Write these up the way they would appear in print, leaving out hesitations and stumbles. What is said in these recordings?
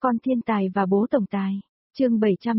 Con thiên tài và bố tổng tài. Chương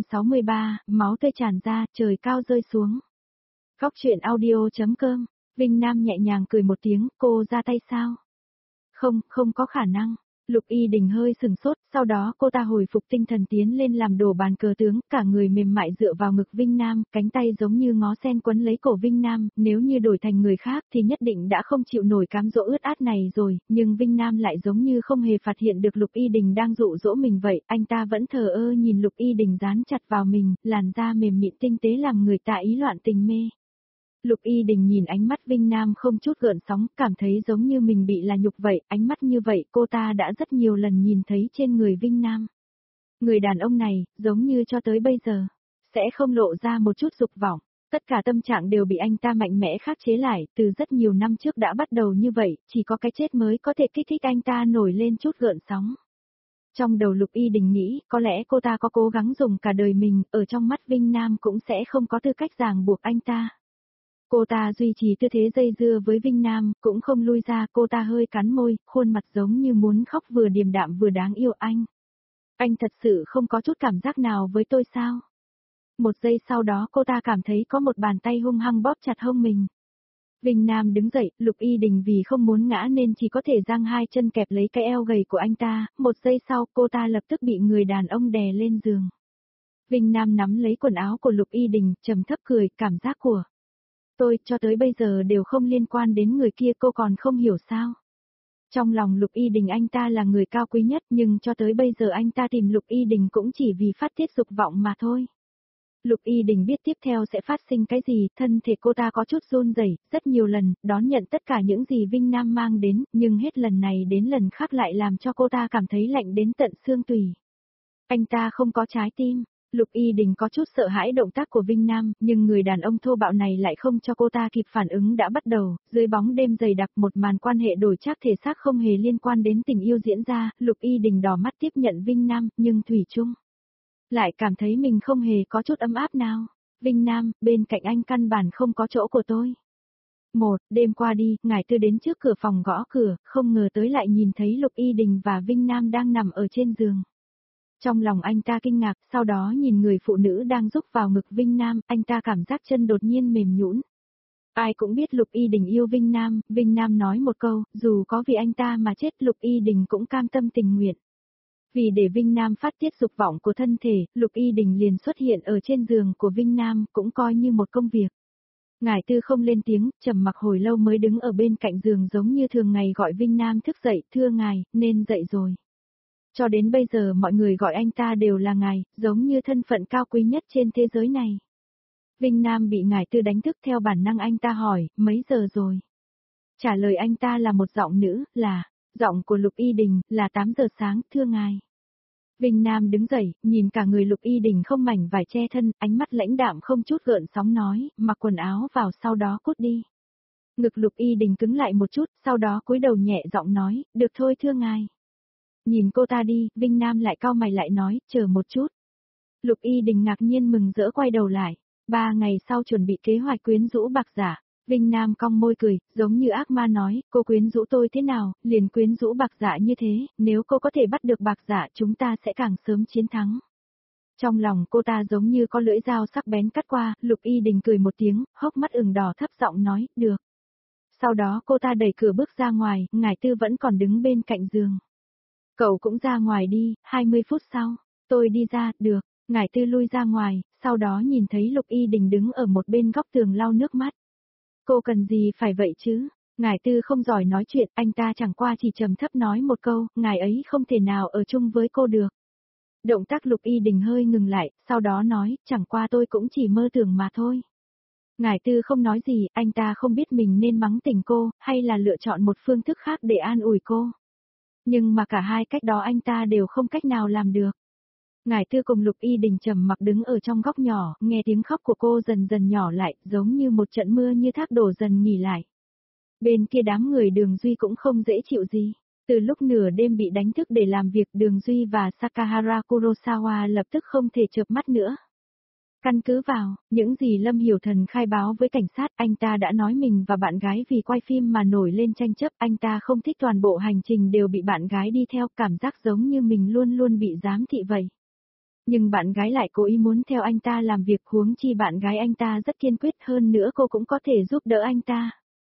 763, máu tươi tràn ra, trời cao rơi xuống. Góc truyện audio.com. Vinh Nam nhẹ nhàng cười một tiếng, cô ra tay sao? Không, không có khả năng. Lục Y Đình hơi sừng sốt, sau đó cô ta hồi phục tinh thần tiến lên làm đổ bàn cờ tướng, cả người mềm mại dựa vào ngực Vinh Nam, cánh tay giống như ngó sen quấn lấy cổ Vinh Nam, nếu như đổi thành người khác thì nhất định đã không chịu nổi cám dỗ ướt át này rồi, nhưng Vinh Nam lại giống như không hề phát hiện được Lục Y Đình đang dụ dỗ mình vậy, anh ta vẫn thờ ơ nhìn Lục Y Đình dán chặt vào mình, làn da mềm mịn tinh tế làm người ta ý loạn tình mê. Lục Y Đình nhìn ánh mắt Vinh Nam không chút gợn sóng, cảm thấy giống như mình bị là nhục vậy, ánh mắt như vậy cô ta đã rất nhiều lần nhìn thấy trên người Vinh Nam. Người đàn ông này, giống như cho tới bây giờ, sẽ không lộ ra một chút dục vọng, tất cả tâm trạng đều bị anh ta mạnh mẽ khắc chế lại, từ rất nhiều năm trước đã bắt đầu như vậy, chỉ có cái chết mới có thể kích thích anh ta nổi lên chút gợn sóng. Trong đầu Lục Y Đình nghĩ, có lẽ cô ta có cố gắng dùng cả đời mình, ở trong mắt Vinh Nam cũng sẽ không có tư cách ràng buộc anh ta. Cô ta duy trì tư thế dây dưa với Vinh Nam, cũng không lui ra, cô ta hơi cắn môi, khuôn mặt giống như muốn khóc vừa điềm đạm vừa đáng yêu anh. Anh thật sự không có chút cảm giác nào với tôi sao? Một giây sau đó cô ta cảm thấy có một bàn tay hung hăng bóp chặt hông mình. Vinh Nam đứng dậy, Lục Y Đình vì không muốn ngã nên chỉ có thể giang hai chân kẹp lấy cái eo gầy của anh ta, một giây sau cô ta lập tức bị người đàn ông đè lên giường. Vinh Nam nắm lấy quần áo của Lục Y Đình, trầm thấp cười, cảm giác của tôi cho tới bây giờ đều không liên quan đến người kia, cô còn không hiểu sao. Trong lòng Lục Y Đình anh ta là người cao quý nhất, nhưng cho tới bây giờ anh ta tìm Lục Y Đình cũng chỉ vì phát tiết dục vọng mà thôi. Lục Y Đình biết tiếp theo sẽ phát sinh cái gì, thân thể cô ta có chút run rẩy, rất nhiều lần, đón nhận tất cả những gì Vinh Nam mang đến, nhưng hết lần này đến lần khác lại làm cho cô ta cảm thấy lạnh đến tận xương tủy. Anh ta không có trái tim. Lục Y Đình có chút sợ hãi động tác của Vinh Nam, nhưng người đàn ông thô bạo này lại không cho cô ta kịp phản ứng đã bắt đầu, dưới bóng đêm dày đặc một màn quan hệ đổi trác thể xác không hề liên quan đến tình yêu diễn ra, Lục Y Đình đỏ mắt tiếp nhận Vinh Nam, nhưng thủy chung lại cảm thấy mình không hề có chút ấm áp nào. Vinh Nam, bên cạnh anh căn bản không có chỗ của tôi. Đêm qua đi, ngài Tư đến trước cửa phòng gõ cửa, không ngờ tới lại nhìn thấy Lục Y Đình và Vinh Nam đang nằm ở trên giường. Trong lòng anh ta kinh ngạc, sau đó nhìn người phụ nữ đang rúc vào ngực Vinh Nam, anh ta cảm giác chân đột nhiên mềm nhũn. Ai cũng biết Lục Y Đình yêu Vinh Nam nói một câu, dù có vì anh ta mà chết Lục Y Đình cũng cam tâm tình nguyện. Vì để Vinh Nam phát tiết dục vọng của thân thể, Lục Y Đình liền xuất hiện ở trên giường của Vinh Nam, cũng coi như một công việc. Ngải Tư không lên tiếng, trầm mặc hồi lâu mới đứng ở bên cạnh giường giống như thường ngày gọi Vinh Nam thức dậy, thưa ngài, nên dậy rồi. Cho đến bây giờ mọi người gọi anh ta đều là ngài, giống như thân phận cao quý nhất trên thế giới này. Vinh Nam bị Ngải Tư đánh thức theo bản năng anh ta hỏi, mấy giờ rồi? Trả lời anh ta là một giọng nữ, là, giọng của Lục Y Đình, là 8 giờ sáng, thưa ngài. Vinh Nam đứng dậy, nhìn cả người Lục Y Đình không mảnh vải che thân, ánh mắt lãnh đạm không chút gợn sóng nói, mặc quần áo vào sau đó cút đi. Ngực Lục Y Đình cứng lại một chút, sau đó cúi đầu nhẹ giọng nói, được thôi thưa ngài. Nhìn cô ta đi, Vinh Nam lại cau mày lại nói, chờ một chút. Lục Y Đình ngạc nhiên mừng rỡ quay đầu lại. 3 ngày sau chuẩn bị kế hoạch quyến rũ Bạc Giả. Vinh Nam cong môi cười, giống như ác ma nói, cô quyến rũ tôi thế nào, liền quyến rũ Bạc Giả như thế, nếu cô có thể bắt được Bạc Giả chúng ta sẽ càng sớm chiến thắng. Trong lòng cô ta giống như có lưỡi dao sắc bén cắt qua, Lục Y Đình cười một tiếng, hốc mắt ửng đỏ thấp giọng nói, được. Sau đó cô ta đẩy cửa bước ra ngoài, Ngải Tư vẫn còn đứng bên cạnh giường. Cậu cũng ra ngoài đi, 20 phút sau, tôi đi ra, được, Ngải Tư lui ra ngoài, sau đó nhìn thấy Lục Y Đình đứng ở một bên góc tường lau nước mắt. Cô cần gì phải vậy chứ? Ngải Tư không giỏi nói chuyện, anh ta chẳng qua chỉ trầm thấp nói một câu, ngài ấy không thể nào ở chung với cô được. Động tác Lục Y Đình hơi ngừng lại, sau đó nói, chẳng qua tôi cũng chỉ mơ tưởng mà thôi. Ngải Tư không nói gì, anh ta không biết mình nên mắng tỉnh cô, hay là lựa chọn một phương thức khác để an ủi cô. Nhưng mà cả hai cách đó anh ta đều không cách nào làm được. Ngải Tư cùng Lục Y Đình trầm mặc đứng ở trong góc nhỏ, nghe tiếng khóc của cô dần dần nhỏ lại, giống như một trận mưa như thác đổ dần nghỉ lại. Bên kia đám người Đường Duy cũng không dễ chịu gì. Từ lúc nửa đêm bị đánh thức để làm việc, Đường Duy và Sakahara Kurosawa lập tức không thể chợp mắt nữa. Căn cứ vào, những gì Lâm Hiểu Thần khai báo với cảnh sát, anh ta đã nói mình và bạn gái vì quay phim mà nổi lên tranh chấp, anh ta không thích toàn bộ hành trình đều bị bạn gái đi theo, cảm giác giống như mình luôn luôn bị giám thị vậy. Nhưng bạn gái lại cố ý muốn theo anh ta làm việc, huống chi bạn gái anh ta rất kiên quyết, hơn nữa cô cũng có thể giúp đỡ anh ta.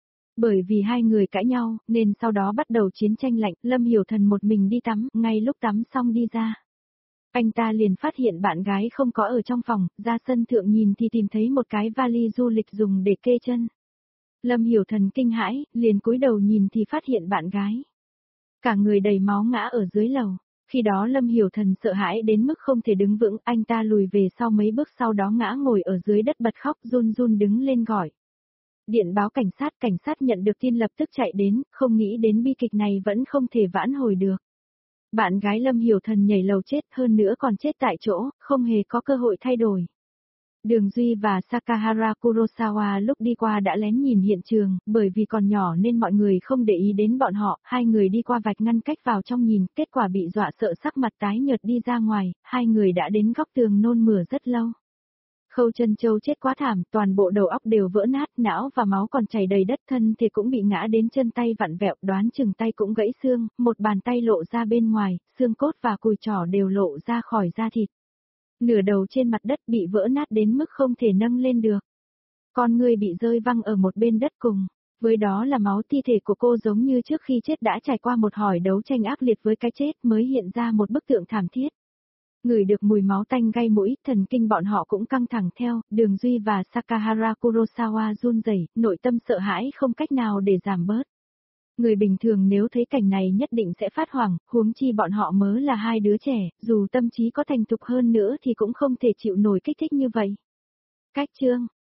Bởi vì hai người cãi nhau, nên sau đó bắt đầu chiến tranh lạnh, Lâm Hiểu Thần một mình đi tắm, ngay lúc tắm xong đi ra. Anh ta liền phát hiện bạn gái không có ở trong phòng, ra sân thượng nhìn thì tìm thấy một cái vali du lịch dùng để kê chân. Lâm Hiểu Thần kinh hãi, liền cúi đầu nhìn thì phát hiện bạn gái. Cả người đầy máu ngã ở dưới lầu. Khi đó Lâm Hiểu Thần sợ hãi đến mức không thể đứng vững, anh ta lùi về sau mấy bước, sau đó ngã ngồi ở dưới đất bật khóc, run run đứng lên gọi. Điện báo cảnh sát nhận được tin lập tức chạy đến, không nghĩ đến bi kịch này vẫn không thể vãn hồi được. Bạn gái Lâm Hiểu Thần nhảy lầu chết, hơn nữa còn chết tại chỗ, không hề có cơ hội thay đổi. Đường Duy và Sakahara Kurosawa lúc đi qua đã lén nhìn hiện trường, bởi vì còn nhỏ nên mọi người không để ý đến bọn họ, hai người đi qua vạch ngăn cách vào trong nhìn, kết quả bị dọa sợ sắc mặt tái nhợt đi ra ngoài, hai người đã đến góc tường nôn mửa rất lâu. Khâu Chân Châu chết quá thảm, toàn bộ đầu óc đều vỡ nát, não và máu còn chảy đầy đất, thân thì cũng bị ngã đến chân tay vặn vẹo, đoán chừng tay cũng gãy xương, một bàn tay lộ ra bên ngoài, xương cốt và cùi chỏ đều lộ ra khỏi da thịt. Nửa đầu trên mặt đất bị vỡ nát đến mức không thể nâng lên được. Con người bị rơi văng ở một bên đất cùng. Với đó là máu, thi thể của cô giống như trước khi chết đã trải qua một hồi đấu tranh ác liệt với cái chết mới hiện ra một bức tượng thảm thiết. Ngửi được mùi máu tanh gây mũi, thần kinh bọn họ cũng căng thẳng theo, Đường Duy và Sakahara Kurosawa run rẩy, nội tâm sợ hãi không cách nào để giảm bớt. Người bình thường nếu thấy cảnh này nhất định sẽ phát hoảng, huống chi bọn họ mới là hai đứa trẻ, dù tâm trí có thành thục hơn nữa thì cũng không thể chịu nổi kích thích như vậy. Cách chương